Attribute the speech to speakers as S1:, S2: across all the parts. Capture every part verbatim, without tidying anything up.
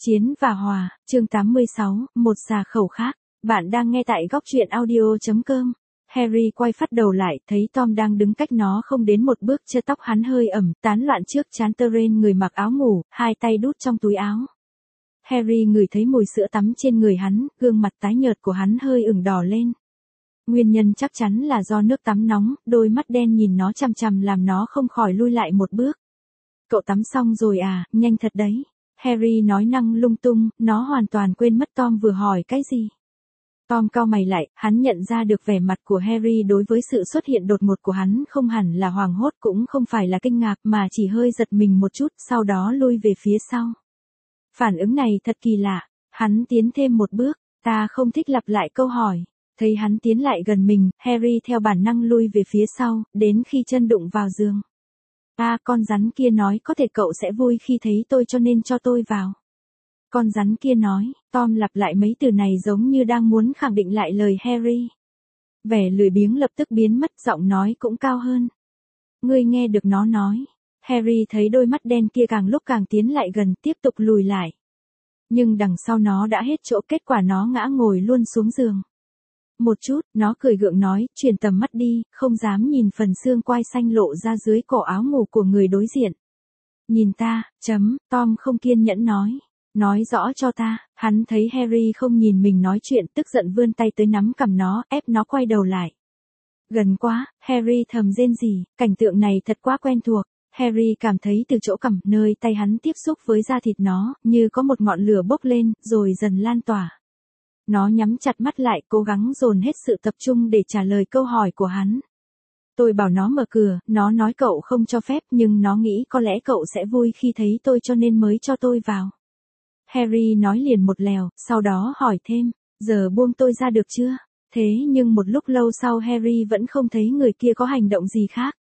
S1: Chiến và Hòa, chương tám mươi sáu, một xà khẩu khác. Bạn đang nghe tại góc truyện audio chấm com. Harry quay phát đầu lại, thấy Tom đang đứng cách nó không đến một bước, chơ tóc hắn hơi ẩm, tán loạn trước trán Terrain người mặc áo ngủ, hai tay đút trong túi áo. Harry ngửi thấy mùi sữa tắm trên người hắn, gương mặt tái nhợt của hắn hơi ửng đỏ lên. Nguyên nhân chắc chắn là do nước tắm nóng, đôi mắt đen nhìn nó chằm chằm làm nó không khỏi lui lại một bước. Cậu tắm xong rồi à, nhanh thật đấy. Harry nói năng lung tung, nó hoàn toàn quên mất Tom vừa hỏi cái gì. Tom cau mày lại, hắn nhận ra được vẻ mặt của Harry đối với sự xuất hiện đột ngột của hắn không hẳn là hoảng hốt cũng không phải là kinh ngạc mà chỉ hơi giật mình một chút, sau đó lui về phía sau. Phản ứng này thật kỳ lạ, hắn tiến thêm một bước, ta không thích lặp lại câu hỏi. Thấy hắn tiến lại gần mình, Harry theo bản năng lui về phía sau, đến khi chân đụng vào giường. À, con rắn kia nói có thể cậu sẽ vui khi thấy tôi cho nên cho tôi vào. Con rắn kia nói, Tom lặp lại mấy từ này giống như đang muốn khẳng định lại lời Harry. Vẻ lười biếng lập tức biến mất, giọng nói cũng cao hơn. Ngươi nghe được nó nói. Harry thấy đôi mắt đen kia càng lúc càng tiến lại gần, tiếp tục lùi lại. Nhưng đằng sau nó đã hết chỗ, kết quả nó ngã ngồi luôn xuống giường. Một chút, nó cười gượng nói, chuyển tầm mắt đi, không dám nhìn phần xương quai xanh lộ ra dưới cổ áo ngủ của người đối diện. Nhìn ta, chấm, Tom không kiên nhẫn nói. Nói rõ cho ta, hắn thấy Harry không nhìn mình nói chuyện, tức giận vươn tay tới nắm cằm nó, ép nó quay đầu lại. Gần quá, Harry thầm rên rỉ, cảnh tượng này thật quá quen thuộc. Harry cảm thấy từ chỗ cằm, nơi tay hắn tiếp xúc với da thịt nó, như có một ngọn lửa bốc lên, rồi dần lan tỏa. Nó nhắm chặt mắt lại, cố gắng dồn hết sự tập trung để trả lời câu hỏi của hắn. Tôi bảo nó mở cửa, nó nói cậu không cho phép, nhưng nó nghĩ có lẽ cậu sẽ vui khi thấy tôi cho nên mới cho tôi vào. Harry nói liền một lèo, sau đó hỏi thêm, giờ buông tôi ra được chưa? Thế nhưng một lúc lâu sau Harry vẫn không thấy người kia có hành động gì khác.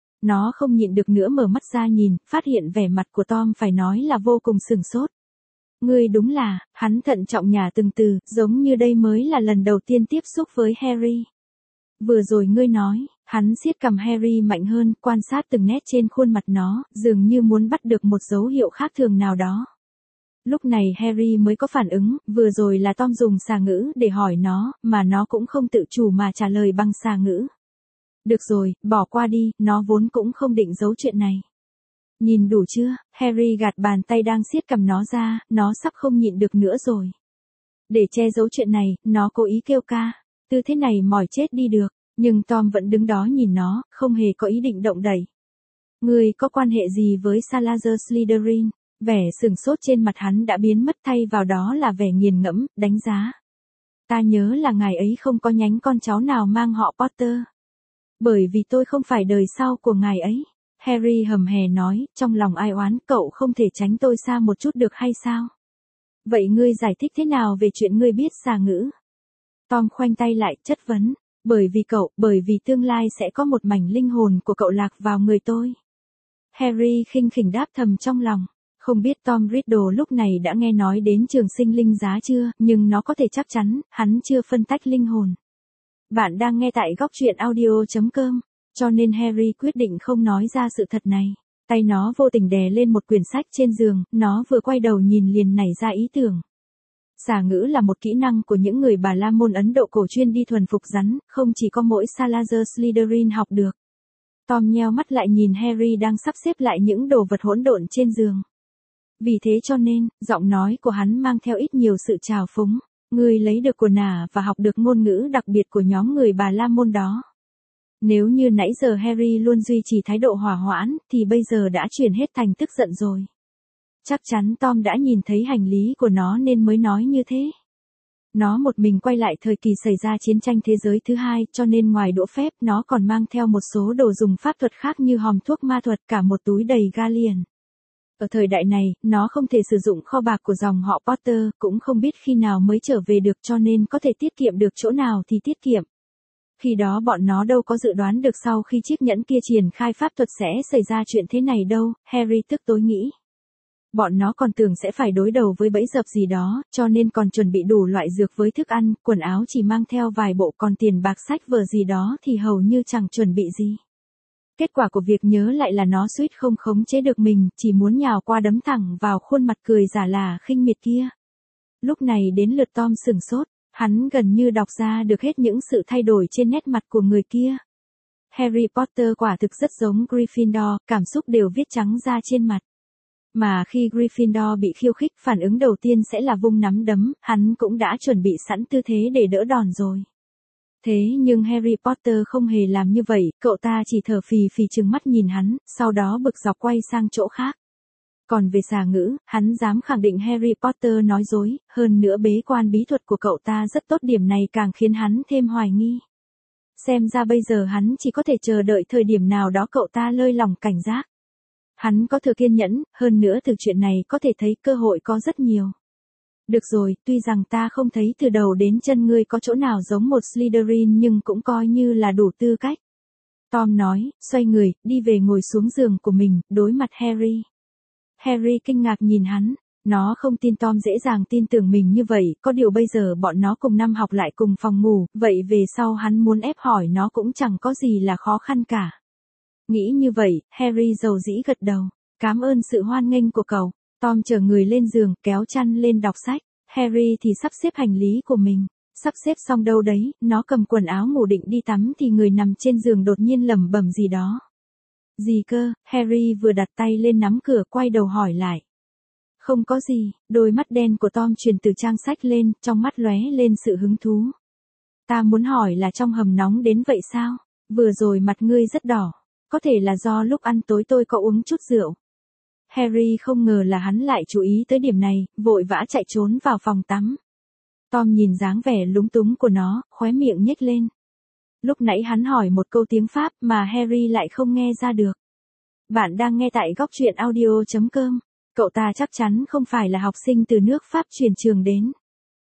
S1: Nó không nhịn được nữa mở mắt ra nhìn, phát hiện vẻ mặt của Tom phải nói là vô cùng sửng sốt. Ngươi đúng là, hắn thận trọng nhả từng từ, giống như đây mới là lần đầu tiên tiếp xúc với Harry. Vừa rồi ngươi nói, hắn siết cằm Harry mạnh hơn, quan sát từng nét trên khuôn mặt nó, dường như muốn bắt được một dấu hiệu khác thường nào đó. Lúc này Harry mới có phản ứng, vừa rồi là Tom dùng xà ngữ để hỏi nó, mà nó cũng không tự chủ mà trả lời bằng xà ngữ. Được rồi, bỏ qua đi, nó vốn cũng không định giấu chuyện này. Nhìn đủ chưa? Harry gạt bàn tay đang siết cằm nó ra, nó sắp không nhịn được nữa rồi. Để che giấu chuyện này, nó cố ý kêu ca. Tư thế này mỏi chết đi được, nhưng Tom vẫn đứng đó nhìn nó, không hề có ý định động đậy. Ngươi có quan hệ gì với Salazar Slytherin? Vẻ sửng sốt trên mặt hắn đã biến mất, thay vào đó là vẻ nghiền ngẫm, đánh giá. Ta nhớ là ngài ấy không có nhánh con cháu nào mang họ Potter. Bởi vì tôi không phải đời sau của ngài ấy. Harry hầm hè nói, trong lòng ai oán, cậu không thể tránh tôi xa một chút được hay sao? Vậy ngươi giải thích thế nào về chuyện ngươi biết xà ngữ? Tom khoanh tay lại, chất vấn. Bởi vì cậu, bởi vì tương lai sẽ có một mảnh linh hồn của cậu lạc vào người tôi. Harry khinh khỉnh đáp thầm trong lòng. Không biết Tom Riddle lúc này đã nghe nói đến trường sinh linh giá chưa, nhưng nó có thể chắc chắn, hắn chưa phân tách linh hồn. Bạn đang nghe tại góc truyện audio chấm com, cho nên Harry quyết định không nói ra sự thật này. Tay nó vô tình đè lên một quyển sách trên giường, nó vừa quay đầu nhìn liền nảy ra ý tưởng. Xà ngữ là một kỹ năng của những người Bà La Môn Ấn Độ cổ chuyên đi thuần phục rắn, không chỉ có mỗi Salazar Slytherin học được. Tom nheo mắt lại nhìn Harry đang sắp xếp lại những đồ vật hỗn độn trên giường. Vì thế cho nên, giọng nói của hắn mang theo ít nhiều sự trào phúng. Ngươi lấy được của nả và học được ngôn ngữ đặc biệt của nhóm người Bà La Môn đó. Nếu như nãy giờ Harry luôn duy trì thái độ hòa hoãn, thì bây giờ đã chuyển hết thành tức giận rồi. Chắc chắn Tom đã nhìn thấy hành lý của nó nên mới nói như thế. Nó một mình quay lại thời kỳ xảy ra chiến tranh thế giới thứ hai, cho nên ngoài đũa phép nó còn mang theo một số đồ dùng pháp thuật khác như hòm thuốc ma thuật, cả một túi đầy galleon. Ở thời đại này, nó không thể sử dụng kho bạc của dòng họ Potter, cũng không biết khi nào mới trở về được cho nên có thể tiết kiệm được chỗ nào thì tiết kiệm. Khi đó bọn nó đâu có dự đoán được sau khi chiếc nhẫn kia triển khai pháp thuật sẽ xảy ra chuyện thế này đâu, Harry tức tối nghĩ. Bọn nó còn tưởng sẽ phải đối đầu với bẫy dập gì đó, cho nên còn chuẩn bị đủ loại dược với thức ăn, quần áo chỉ mang theo vài bộ, còn tiền bạc sách vở gì đó thì hầu như chẳng chuẩn bị gì. Kết quả của việc nhớ lại là nó suýt không khống chế được mình, chỉ muốn nhào qua đấm thẳng vào khuôn mặt cười giả là khinh miệt kia. Lúc này đến lượt Tom sửng sốt, hắn gần như đọc ra được hết những sự thay đổi trên nét mặt của người kia. Harry Potter quả thực rất giống Gryffindor, cảm xúc đều viết trắng ra trên mặt. Mà khi Gryffindor bị khiêu khích, phản ứng đầu tiên sẽ là vung nắm đấm, hắn cũng đã chuẩn bị sẵn tư thế để đỡ đòn rồi. Thế nhưng Harry Potter không hề làm như vậy, cậu ta chỉ thở phì phì trừng mắt nhìn hắn, sau đó bực dọc quay sang chỗ khác. Còn về xà ngữ, hắn dám khẳng định Harry Potter nói dối, hơn nữa bế quan bí thuật của cậu ta rất tốt, điểm này càng khiến hắn thêm hoài nghi. Xem ra bây giờ hắn chỉ có thể chờ đợi thời điểm nào đó cậu ta lơi lỏng cảnh giác. Hắn có thừa kiên nhẫn, hơn nữa từ chuyện này có thể thấy cơ hội có rất nhiều. Được rồi, tuy rằng ta không thấy từ đầu đến chân ngươi có chỗ nào giống một Slytherin nhưng cũng coi như là đủ tư cách. Tom nói, xoay người, đi về ngồi xuống giường của mình, đối mặt Harry. Harry kinh ngạc nhìn hắn, nó không tin Tom dễ dàng tin tưởng mình như vậy, có điều bây giờ bọn nó cùng năm học lại cùng phòng ngủ, vậy về sau hắn muốn ép hỏi nó cũng chẳng có gì là khó khăn cả. Nghĩ như vậy, Harry dầu dĩ gật đầu, cảm ơn sự hoan nghênh của cậu. Tom chở người lên giường, kéo chăn lên đọc sách, Harry thì sắp xếp hành lý của mình. Sắp xếp xong đâu đấy, nó cầm quần áo ngủ định đi tắm thì người nằm trên giường đột nhiên lẩm bẩm gì đó. Gì cơ? Harry vừa đặt tay lên nắm cửa quay đầu hỏi lại. Không có gì, đôi mắt đen của Tom chuyển từ trang sách lên, trong mắt lóe lên sự hứng thú. Ta muốn hỏi là trong hầm nóng đến vậy sao? Vừa rồi mặt ngươi rất đỏ, có thể là do lúc ăn tối tôi có uống chút rượu. Harry không ngờ là hắn lại chú ý tới điểm này, vội vã chạy trốn vào phòng tắm. Tom nhìn dáng vẻ lúng túng của nó, khóe miệng nhếch lên. Lúc nãy hắn hỏi một câu tiếng Pháp mà Harry lại không nghe ra được. Bạn đang nghe tại góc truyện audio chấm com. Cậu ta chắc chắn không phải là học sinh từ nước Pháp chuyển trường đến.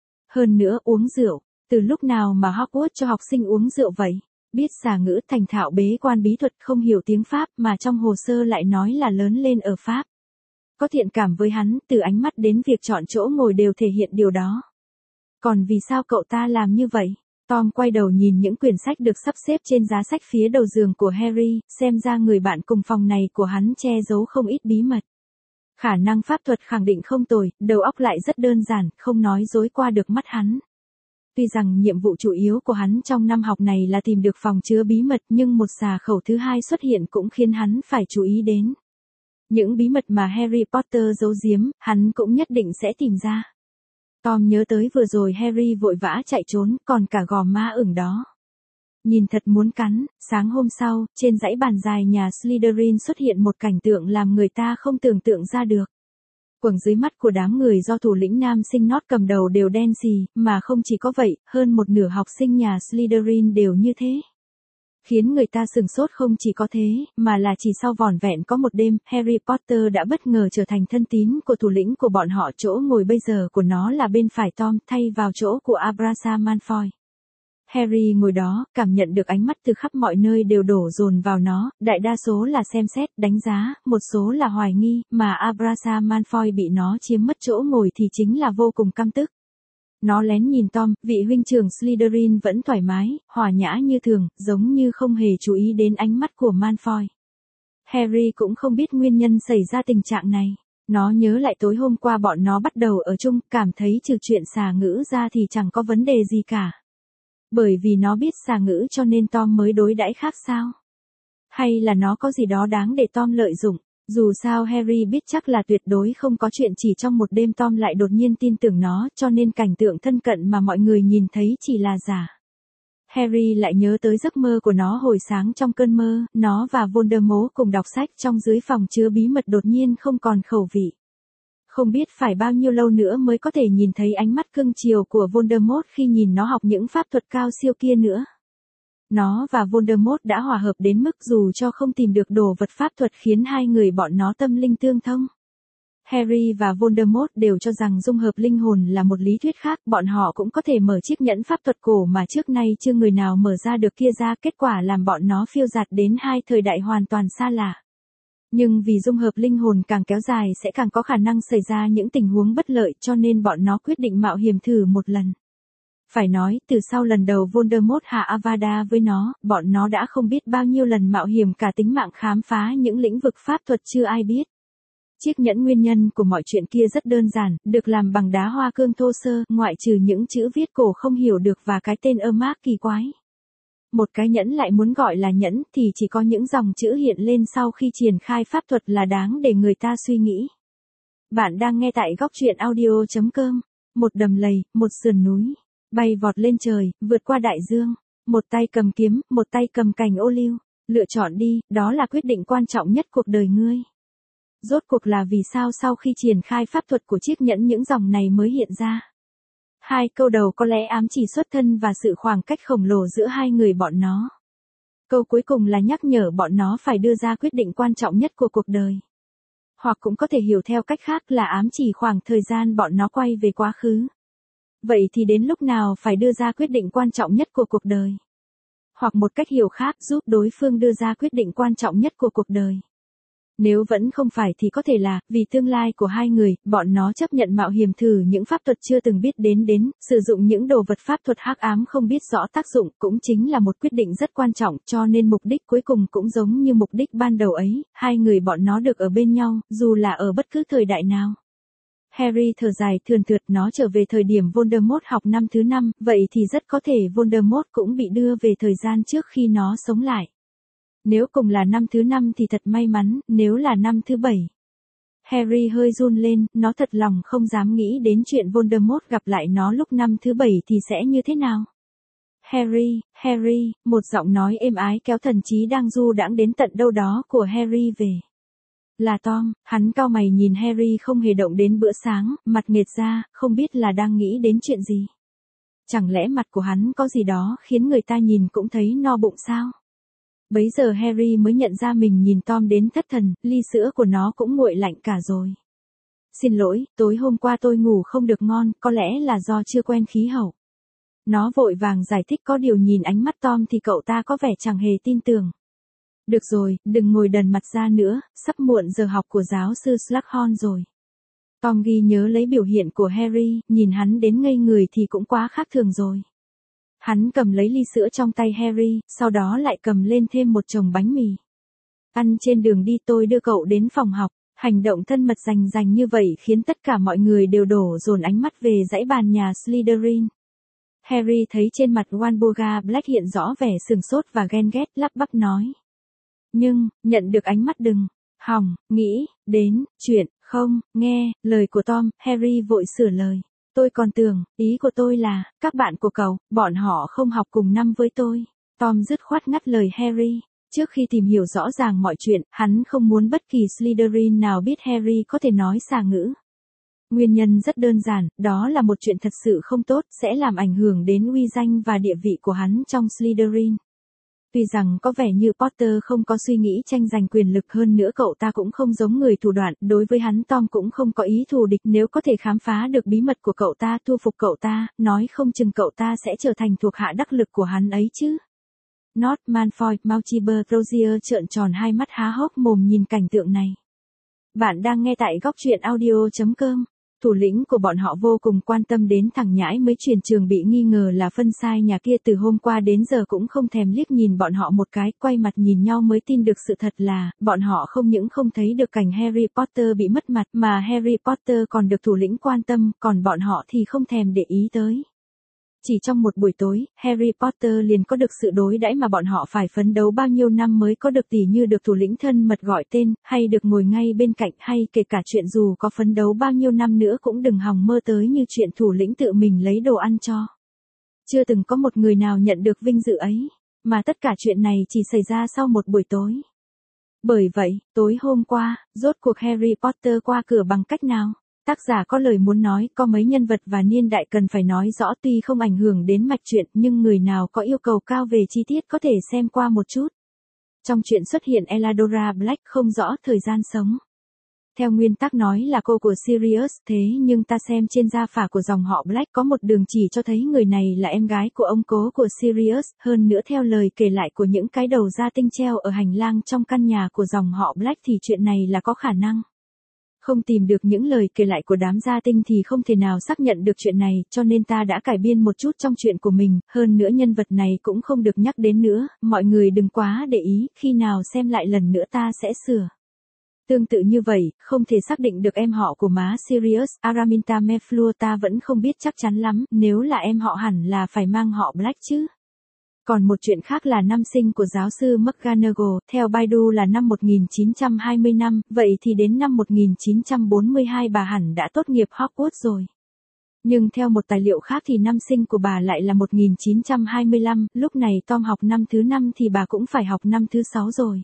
S1: Hơn nữa uống rượu, từ lúc nào mà Hogwarts cho học sinh uống rượu vậy? Biết xà ngữ, thành thạo bế quan bí thuật, không hiểu tiếng Pháp mà trong hồ sơ lại nói là lớn lên ở Pháp. Có thiện cảm với hắn, từ ánh mắt đến việc chọn chỗ ngồi đều thể hiện điều đó. Còn vì sao cậu ta làm như vậy? Tom quay đầu nhìn những quyển sách được sắp xếp trên giá sách phía đầu giường của Harry, xem ra người bạn cùng phòng này của hắn che giấu không ít bí mật. Khả năng pháp thuật khẳng định không tồi, đầu óc lại rất đơn giản, không nói dối qua được mắt hắn. Tuy rằng nhiệm vụ chủ yếu của hắn trong năm học này là tìm được phòng chứa bí mật, nhưng một xà khẩu thứ hai xuất hiện cũng khiến hắn phải chú ý đến. Những bí mật mà Harry Potter giấu giếm, hắn cũng nhất định sẽ tìm ra. Tom nhớ tới vừa rồi Harry vội vã chạy trốn, còn cả gò má ửng đó. Nhìn thật muốn cắn. Sáng hôm sau, trên dãy bàn dài nhà Slytherin xuất hiện một cảnh tượng làm người ta không tưởng tượng ra được. Quầng dưới mắt của đám người do thủ lĩnh nam sinh Nott cầm đầu đều đen xì, mà không chỉ có vậy, hơn một nửa học sinh nhà Slytherin đều như thế. Khiến người ta sửng sốt không chỉ có thế, mà là chỉ sau vỏn vẹn có một đêm, Harry Potter đã bất ngờ trở thành thân tín của thủ lĩnh của bọn họ. Chỗ ngồi bây giờ của nó là bên phải Tom, thay vào chỗ của Abraham Malfoy. Harry ngồi đó, cảm nhận được ánh mắt từ khắp mọi nơi đều đổ dồn vào nó, đại đa số là xem xét, đánh giá, một số là hoài nghi, mà Abraham Malfoy bị nó chiếm mất chỗ ngồi thì chính là vô cùng căm tức. Nó lén nhìn Tom, vị huynh trưởng Slytherin vẫn thoải mái, hòa nhã như thường, giống như không hề chú ý đến ánh mắt của Malfoy. Harry cũng không biết nguyên nhân xảy ra tình trạng này. Nó nhớ lại tối hôm qua bọn nó bắt đầu ở chung, cảm thấy trừ chuyện xà ngữ ra thì chẳng có vấn đề gì cả. Bởi vì nó biết xà ngữ cho nên Tom mới đối đãi khác sao? Hay là nó có gì đó đáng để Tom lợi dụng? Dù sao Harry biết chắc là tuyệt đối không có chuyện chỉ trong một đêm Tom lại đột nhiên tin tưởng nó, cho nên cảnh tượng thân cận mà mọi người nhìn thấy chỉ là giả. Harry lại nhớ tới giấc mơ của nó hồi sáng trong cơn mơ, nó và Voldemort cùng đọc sách trong dưới phòng chứa bí mật đột nhiên không còn khẩu vị. Không biết phải bao nhiêu lâu nữa mới có thể nhìn thấy ánh mắt cưng chiều của Voldemort khi nhìn nó học những pháp thuật cao siêu kia nữa. Nó và Voldemort đã hòa hợp đến mức dù cho không tìm được đồ vật pháp thuật khiến hai người bọn nó tâm linh tương thông. Harry và Voldemort đều cho rằng dung hợp linh hồn là một lý thuyết khác, bọn họ cũng có thể mở chiếc nhẫn pháp thuật cổ mà trước nay chưa người nào mở ra được kia ra, kết quả làm bọn nó phiêu dạt đến hai thời đại hoàn toàn xa lạ. Nhưng vì dung hợp linh hồn càng kéo dài sẽ càng có khả năng xảy ra những tình huống bất lợi cho nên bọn nó quyết định mạo hiểm thử một lần. Phải nói, từ sau lần đầu Voldemort hạ Avada với nó, bọn nó đã không biết bao nhiêu lần mạo hiểm cả tính mạng khám phá những lĩnh vực pháp thuật chưa ai biết. Chiếc nhẫn nguyên nhân của mọi chuyện kia rất đơn giản, được làm bằng đá hoa cương thô sơ, ngoại trừ những chữ viết cổ không hiểu được và cái tên ơ mác kỳ quái. Một cái nhẫn lại muốn gọi là nhẫn thì chỉ có những dòng chữ hiện lên sau khi triển khai pháp thuật là đáng để người ta suy nghĩ. Bạn đang nghe tại góc truyện audio chấm com. Một đầm lầy, một sườn núi, bay vọt lên trời, vượt qua đại dương, một tay cầm kiếm, một tay cầm cành ô liu. Lựa chọn đi, đó là quyết định quan trọng nhất cuộc đời ngươi. Rốt cuộc là vì sao sau khi triển khai pháp thuật của chiếc nhẫn những dòng này mới hiện ra? Hai câu đầu có lẽ ám chỉ xuất thân và sự khoảng cách khổng lồ giữa hai người bọn nó. Câu cuối cùng là nhắc nhở bọn nó phải đưa ra quyết định quan trọng nhất của cuộc đời. Hoặc cũng có thể hiểu theo cách khác là ám chỉ khoảng thời gian bọn nó quay về quá khứ. Vậy thì đến lúc nào phải đưa ra quyết định quan trọng nhất của cuộc đời? Hoặc một cách hiểu khác giúp đối phương đưa ra quyết định quan trọng nhất của cuộc đời. Nếu vẫn không phải thì có thể là, vì tương lai của hai người, bọn nó chấp nhận mạo hiểm thử những pháp thuật chưa từng biết đến đến, sử dụng những đồ vật pháp thuật hắc ám không biết rõ tác dụng, cũng chính là một quyết định rất quan trọng, cho nên mục đích cuối cùng cũng giống như mục đích ban đầu ấy, hai người bọn nó được ở bên nhau, dù là ở bất cứ thời đại nào. Harry thở dài thườn thượt, nó trở về thời điểm Voldemort học năm thứ năm, vậy thì rất có thể Voldemort cũng bị đưa về thời gian trước khi nó sống lại. Nếu cùng là năm thứ năm thì thật may mắn, nếu là năm thứ bảy. Harry hơi run lên, nó thật lòng không dám nghĩ đến chuyện Voldemort gặp lại nó lúc năm thứ bảy thì sẽ như thế nào. Harry, Harry, một giọng nói êm ái kéo thần trí đang du đãng đến tận đâu đó của Harry về. Là Tom, hắn cau mày nhìn Harry không hề động đến bữa sáng, mặt nghệt ra, không biết là đang nghĩ đến chuyện gì. Chẳng lẽ mặt của hắn có gì đó khiến người ta nhìn cũng thấy no bụng sao? Bấy giờ Harry mới nhận ra mình nhìn Tom đến thất thần, ly sữa của nó cũng nguội lạnh cả rồi. Xin lỗi, tối hôm qua tôi ngủ không được ngon, có lẽ là do chưa quen khí hậu. Nó vội vàng giải thích, có điều nhìn ánh mắt Tom thì cậu ta có vẻ chẳng hề tin tưởng. Được rồi, đừng ngồi đần mặt ra nữa, sắp muộn giờ học của giáo sư Slughorn rồi. Tom ghi nhớ lấy biểu hiện của Harry, nhìn hắn đến ngây người thì cũng quá khác thường rồi. Hắn cầm lấy ly sữa trong tay Harry, sau đó lại cầm lên thêm một chồng bánh mì. Ăn trên đường đi, tôi đưa cậu đến phòng học. Hành động thân mật rành rành như vậy khiến tất cả mọi người đều đổ dồn ánh mắt về dãy bàn nhà Slytherin. Harry thấy trên mặt Walburga Black hiện rõ vẻ sừng sốt và ghen ghét, lắp bắp nói. Nhưng, nhận được ánh mắt đừng hòng, nghĩ, đến, chuyện, không, nghe, lời của Tom, Harry vội sửa lời. Tôi còn tưởng, ý của tôi là, các bạn của cậu, bọn họ không học cùng năm với tôi. Tom dứt khoát ngắt lời Harry. Trước khi tìm hiểu rõ ràng mọi chuyện, hắn không muốn bất kỳ Slytherin nào biết Harry có thể nói xà ngữ. Nguyên nhân rất đơn giản, đó là một chuyện thật sự không tốt, sẽ làm ảnh hưởng đến uy danh và địa vị của hắn trong Slytherin. Tuy rằng có vẻ như Potter không có suy nghĩ tranh giành quyền lực, hơn nữa cậu ta cũng không giống người thủ đoạn, đối với hắn Tom cũng không có ý thù địch, nếu có thể khám phá được bí mật của cậu ta, thu phục cậu ta, nói không chừng cậu ta sẽ trở thành thuộc hạ đắc lực của hắn ấy chứ. Not Malfoy, Mouchiber, Crozier trợn tròn hai mắt há hốc mồm nhìn cảnh tượng này. Bạn đang nghe tại góc truyện audio chấm com. Thủ lĩnh của bọn họ vô cùng quan tâm đến thằng nhãi mới chuyển trường bị nghi ngờ là phân sai nhà kia, từ hôm qua đến giờ cũng không thèm liếc nhìn bọn họ một cái, quay mặt nhìn nhau mới tin được sự thật là, bọn họ không những không thấy được cảnh Harry Potter bị mất mặt, mà Harry Potter còn được thủ lĩnh quan tâm, còn bọn họ thì không thèm để ý tới. Chỉ trong một buổi tối, Harry Potter liền có được sự đối đãi mà bọn họ phải phấn đấu bao nhiêu năm mới có được, tỉ như được thủ lĩnh thân mật gọi tên, hay được ngồi ngay bên cạnh, hay kể cả chuyện dù có phấn đấu bao nhiêu năm nữa cũng đừng hòng mơ tới như chuyện thủ lĩnh tự mình lấy đồ ăn cho. Chưa từng có một người nào nhận được vinh dự ấy, mà tất cả chuyện này chỉ xảy ra sau một buổi tối. Bởi vậy, tối hôm qua, rốt cuộc Harry Potter qua cửa bằng cách nào? Tác giả có lời muốn nói, có mấy nhân vật và niên đại cần phải nói rõ, tuy không ảnh hưởng đến mạch truyện, nhưng người nào có yêu cầu cao về chi tiết có thể xem qua một chút. Trong truyện xuất hiện Eladora Black, không rõ thời gian sống. Theo nguyên tắc nói là cô của Sirius, thế nhưng ta xem trên gia phả của dòng họ Black có một đường chỉ cho thấy người này là em gái của ông cố của Sirius, hơn nữa theo lời kể lại của những cái đầu da tinh treo ở hành lang trong căn nhà của dòng họ Black thì chuyện này là có khả năng. Không tìm được những lời kể lại của đám gia tinh thì không thể nào xác nhận được chuyện này, cho nên ta đã cải biên một chút trong chuyện của mình, hơn nữa nhân vật này cũng không được nhắc đến nữa, mọi người đừng quá để ý, khi nào xem lại lần nữa ta sẽ sửa. Tương tự như vậy, không thể xác định được em họ của má Sirius, Araminta Meflua ta vẫn không biết chắc chắn lắm, nếu là em họ hẳn là phải mang họ Black chứ. Còn một chuyện khác là năm sinh của giáo sư McGonagall, theo Baidu là năm một nghìn chín trăm hai mươi lăm, vậy thì đến năm một nghìn chín trăm bốn mươi hai bà hẳn đã tốt nghiệp Hogwarts rồi. Nhưng theo một tài liệu khác thì năm sinh của bà lại là một nghìn chín trăm hai mươi lăm, lúc này Tom học năm thứ năm thì bà cũng phải học năm thứ sáu rồi.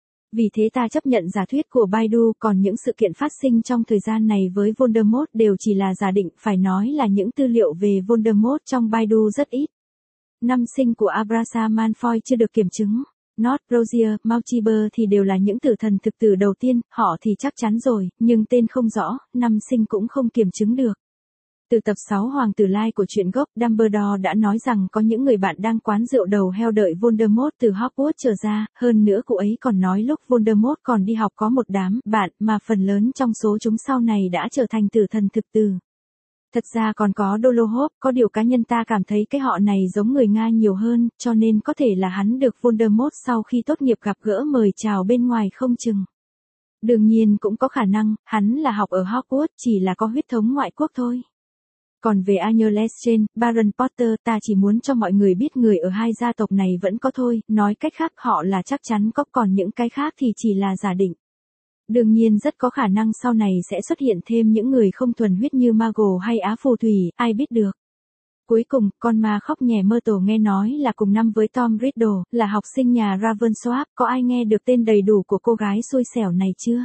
S1: Vì thế ta chấp nhận giả thuyết của Baidu, còn những sự kiện phát sinh trong thời gian này với Voldemort đều chỉ là giả định, phải nói là những tư liệu về Voldemort trong Baidu rất ít. Năm sinh của Abrasa Malfoy chưa được kiểm chứng. Not, Rozier, Mauchiber thì đều là những tử thần thực tử đầu tiên, họ thì chắc chắn rồi, nhưng tên không rõ, năm sinh cũng không kiểm chứng được. Từ tập sáu Hoàng tử Lai của truyện gốc, Dumbledore đã nói rằng có những người bạn đang quán rượu đầu heo đợi Voldemort từ Hogwarts trở ra, hơn nữa cụ ấy còn nói lúc Voldemort còn đi học có một đám bạn mà phần lớn trong số chúng sau này đã trở thành tử thần thực tử. Thật ra còn có Dolohov, có điều cá nhân ta cảm thấy cái họ này giống người Nga nhiều hơn, cho nên có thể là hắn được Voldemort sau khi tốt nghiệp gặp gỡ mời chào bên ngoài không chừng. Đương nhiên cũng có khả năng, hắn là học ở Hogwarts, chỉ là có huyết thống ngoại quốc thôi. Còn về Arthur Lestrange, Baron Potter, ta chỉ muốn cho mọi người biết người ở hai gia tộc này vẫn có thôi, nói cách khác họ là chắc chắn có, còn những cái khác thì chỉ là giả định. Đương nhiên rất có khả năng sau này sẽ xuất hiện thêm những người không thuần huyết như Maggle hay Á phù thủy, ai biết được. Cuối cùng, con ma khóc nhè Myrtle nghe nói là cùng năm với Tom Riddle, là học sinh nhà Ravensworth, có ai nghe được tên đầy đủ của cô gái xui xẻo này chưa?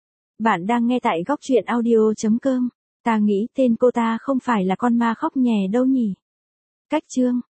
S1: Bạn đang nghe tại góc truyện audio chấm com. Ta nghĩ tên cô ta không phải là con ma khóc nhè đâu nhỉ? Cách chương